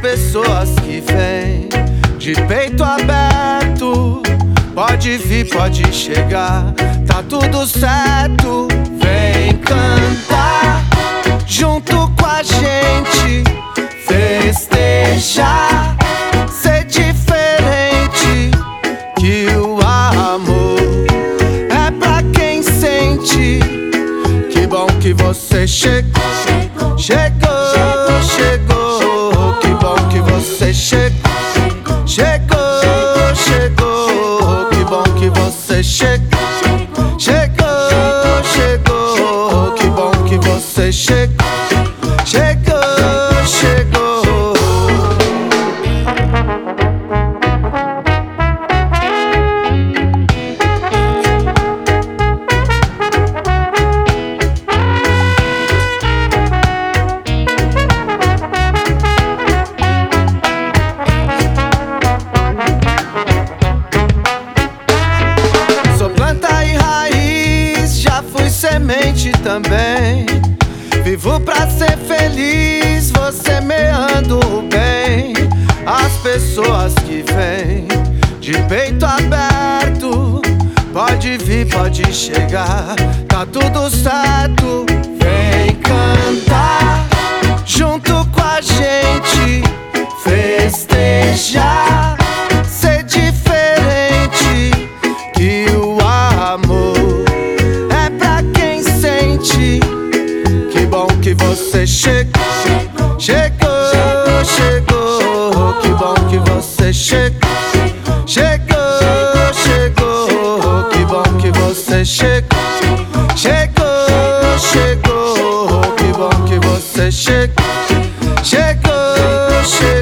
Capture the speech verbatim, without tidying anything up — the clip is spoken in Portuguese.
pessoas que vêm de peito aberto, pode vir, pode chegar, tá tudo certo. Vem cantar junto com a gente, festejar, ser diferente, que o amor é pra quem sente. Que bom que você chegou, chegou, chegou. Que bom que você chegou, chegou, chegou. Que bom que você chegou, chegou, chegou. Que bom que você chegou, chegou, chegou. Semente também, vivo pra ser feliz, vou semeando o bem. As pessoas que vêm de peito aberto, pode vir, pode chegar, tá tudo certo. Vem cantar junto com a gente, festejar, ser diferente, que o amor que bom que você chegou, chegou, chegou. Que bom que você chegou, chegou, chegou. Que bom que você chegou, chegou, chegou. Que bom que você chegou, chegou, chegou.